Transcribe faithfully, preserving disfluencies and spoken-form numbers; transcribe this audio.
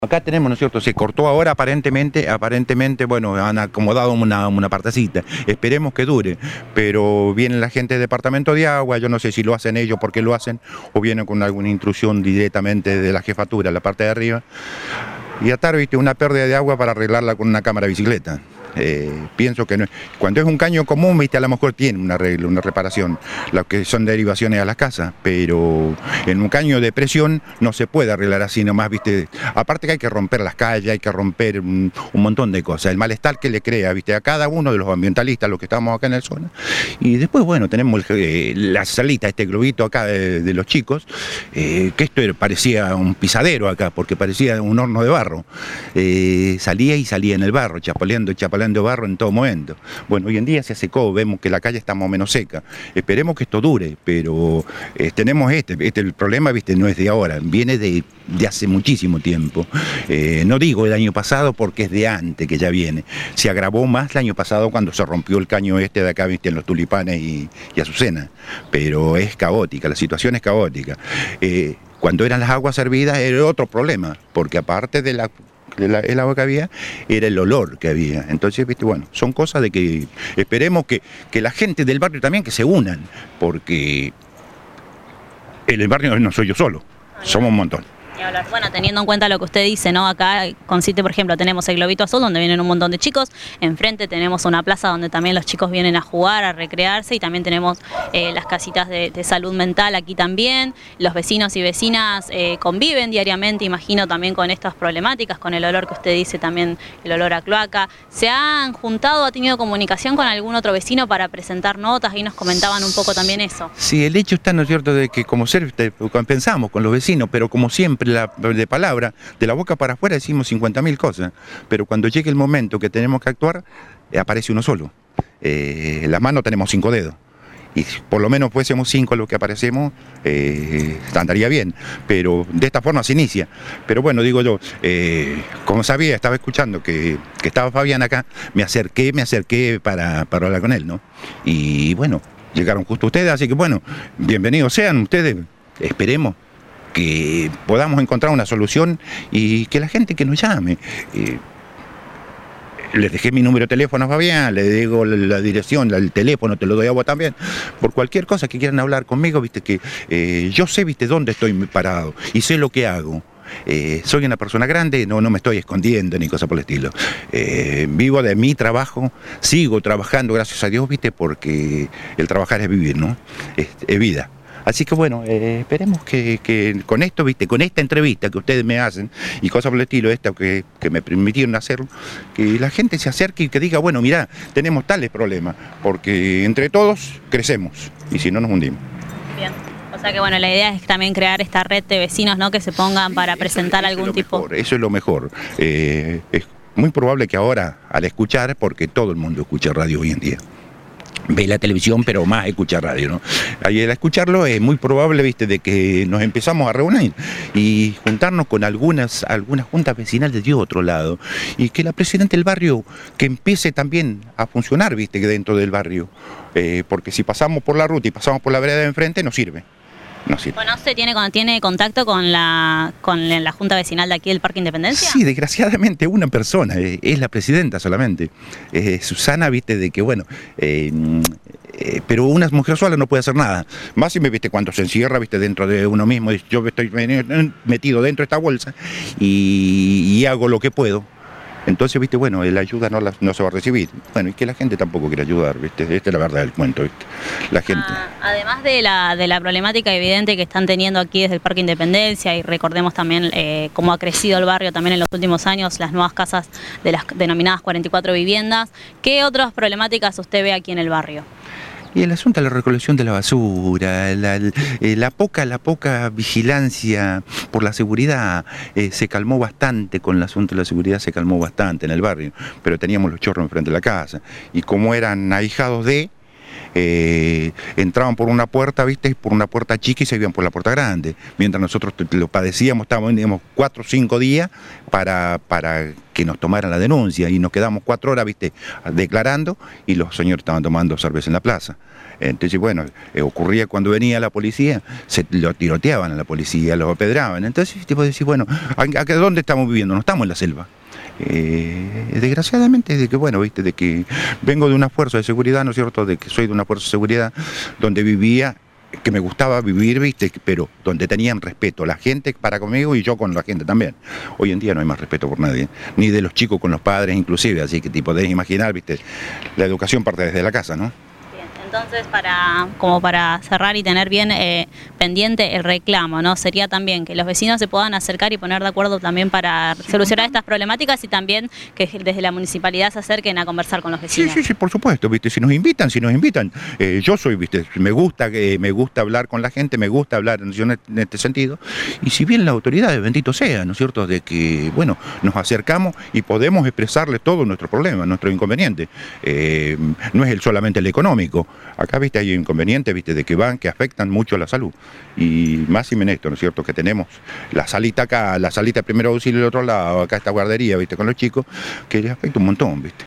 Acá tenemos, ¿no es cierto? Se cortó ahora aparentemente, aparentemente, bueno, han acomodado una, una partecita. Esperemos que dure, pero viene la gente del departamento de agua, yo no sé si lo hacen ellos porque lo hacen, o vienen con alguna intrusión directamente de la jefatura, la parte de arriba, y atar, viste, una pérdida de agua para arreglarla con una cámara de bicicleta. Eh, pienso que no, cuando es un caño común, viste, a lo mejor tiene un arreglo, una reparación, lo que son derivaciones a las casas, pero en un caño de presión no se puede arreglar así nomás, viste, aparte que hay que romper las calles, hay que romper un, un montón de cosas, el malestar que le crea, viste, a cada uno de los ambientalistas, los que estamos acá en la zona, y después, bueno, tenemos el, eh, la salita, este globito acá de, de los chicos, eh, que esto parecía un pisadero acá, porque parecía un horno de barro, eh, salía y salía en el barro, chapoleando, chapoleando de barro en todo momento. Bueno, hoy en día se secó, vemos que la calle está más o menos seca. Esperemos que esto dure, pero eh, tenemos este, este, el problema, viste, no es de ahora, viene de, de hace muchísimo tiempo. Eh, no digo el año pasado porque es de antes que ya viene. Se agravó más el año pasado cuando se rompió el caño este de acá, viste, en los Tulipanes y, y Azucena. Pero es caótica, la situación es caótica. Eh, cuando eran las aguas servidas era otro problema, porque aparte de la el agua que había, era el olor que había. Entonces, viste, bueno, son cosas de que esperemos que, que la gente del barrio también que se unan, porque el barrio no soy yo solo, somos un montón. Bueno, teniendo en cuenta lo que usted dice, ¿no? Acá consiste, por ejemplo, tenemos el Globito Azul, donde vienen un montón de chicos. Enfrente tenemos una plaza donde también los chicos vienen a jugar, a recrearse. Y también tenemos eh, las casitas de, de salud mental aquí también. Los vecinos y vecinas eh, conviven diariamente, imagino, también con estas problemáticas, con el olor que usted dice también, el olor a cloaca. ¿Se han juntado, ha tenido comunicación con algún otro vecino para presentar notas? Y nos comentaban un poco también eso. Sí, el hecho está, ¿no es cierto?, de que como ser, pensamos con los vecinos, pero como siempre, La, de palabra, de la boca para afuera decimos cincuenta mil cosas, pero cuando llegue el momento que tenemos que actuar, eh, aparece uno solo. Eh, las manos tenemos cinco dedos, y por lo menos fuésemos cinco los que aparecemos, eh, andaría bien, pero de esta forma se inicia. Pero bueno, digo yo, eh, como sabía, estaba escuchando que, que estaba Fabián acá, me acerqué, me acerqué para, para hablar con él, ¿no? Y bueno, llegaron justo ustedes, así que bueno, bienvenidos sean ustedes, esperemos que podamos encontrar una solución y que la gente que nos llame. Eh, les dejé mi número de teléfono a Fabián, le digo la, la dirección, la, el teléfono, te lo doy a vos también. Por cualquier cosa que quieran hablar conmigo, viste que eh, yo sé, viste, dónde estoy parado y sé lo que hago. Eh, soy una persona grande, no, no me estoy escondiendo ni cosa por el estilo. Eh, vivo de mi trabajo, sigo trabajando, gracias a Dios, viste, porque el trabajar es vivir, ¿no? Es, es vida. Así que bueno, eh, esperemos que, que con esto, viste, con esta entrevista que ustedes me hacen y cosas por el estilo, esta que, que me permitieron hacerlo, que la gente se acerque y que diga, bueno, mirá, tenemos tales problemas, porque entre todos crecemos y si no nos hundimos. Bien. O sea que bueno, la idea es también crear esta red de vecinos, ¿no?, que se pongan para presentar eso, eso algún tipo. Mejor, eso es lo mejor. Eh, es muy probable que ahora, al escuchar, porque todo el mundo escucha radio hoy en día, ve la televisión, pero más escucha radio, ¿no? Ahí al escucharlo es muy probable, viste, de que nos empezamos a reunir y juntarnos con algunas, algunas juntas vecinales de otro lado y que la presidenta del barrio que empiece también a funcionar, viste, dentro del barrio, eh, porque si pasamos por la ruta y pasamos por la vereda de enfrente no sirve. No sirve. Bueno, ¿usted tiene, tiene contacto con la, con la Junta Vecinal de aquí del Parque Independencia? Sí, desgraciadamente una persona, eh, es la presidenta solamente. Eh, Susana, viste, de que bueno, eh, eh, pero una mujer sola no puede hacer nada. Más si me viste cuando se encierra, viste, dentro de uno mismo, yo estoy metido dentro de esta bolsa y, y hago lo que puedo. Entonces, viste, bueno, la ayuda no, la, no se va a recibir. Bueno, y que la gente tampoco quiere ayudar, viste, esta es la verdad del cuento, viste. La gente. Ah, además de la, de la problemática evidente que están teniendo aquí desde el Parque Independencia, y recordemos también eh, cómo ha crecido el barrio también en los últimos años, las nuevas casas de las denominadas cuarenta y cuatro viviendas, ¿qué otras problemáticas usted ve aquí en el barrio? Y el asunto de la recolección de la basura, la, la poca la poca vigilancia por la seguridad, eh, se calmó bastante con el asunto de la seguridad, se calmó bastante en el barrio, pero teníamos los chorros enfrente de la casa, y como eran ahijados de, eh, entraban por una puerta, viste, por una puerta chica y se iban por la puerta grande, mientras nosotros lo padecíamos, estábamos digamos, cuatro o cinco días para, para que nos tomaran la denuncia y nos quedamos cuatro horas, viste, declarando y los señores estaban tomando cerveza en la plaza. Entonces, bueno, eh, ocurría cuando venía la policía, se lo tiroteaban a la policía, lo apedraban. Entonces, tipo, decís, bueno, ¿a, a dónde estamos viviendo? No estamos en la selva. Eh, desgraciadamente, de que, bueno, viste, de que vengo de una fuerza de seguridad, ¿no es cierto?, de que soy de una fuerza de seguridad donde vivía, que me gustaba vivir, viste, pero donde tenían respeto la gente para conmigo y yo con la gente también. Hoy en día no hay más respeto por nadie, ni de los chicos con los padres inclusive, así que te podés imaginar, viste, la educación parte desde la casa, ¿no? Entonces, para, como para cerrar y tener bien eh, pendiente el reclamo, ¿no? Sería también que los vecinos se puedan acercar y poner de acuerdo también para solucionar estas problemáticas y también que desde la municipalidad se acerquen a conversar con los vecinos. Sí, sí, sí, por supuesto, viste, si nos invitan, si nos invitan. Eh, yo soy, viste, me gusta, eh, me gusta hablar con la gente, me gusta hablar en, en este sentido. Y si bien las autoridades, bendito sea, ¿no es cierto?, de que, bueno, nos acercamos y podemos expresarle todo nuestro problema, nuestro inconveniente. Eh, no es el, solamente el económico. Acá, viste, hay inconvenientes, viste, de que van, que afectan mucho a la salud. Y más y menos esto, ¿no es cierto?, que tenemos la salita acá, la salita de primer auxilio del otro lado, acá esta guardería, viste, con los chicos, que les afecta un montón, viste.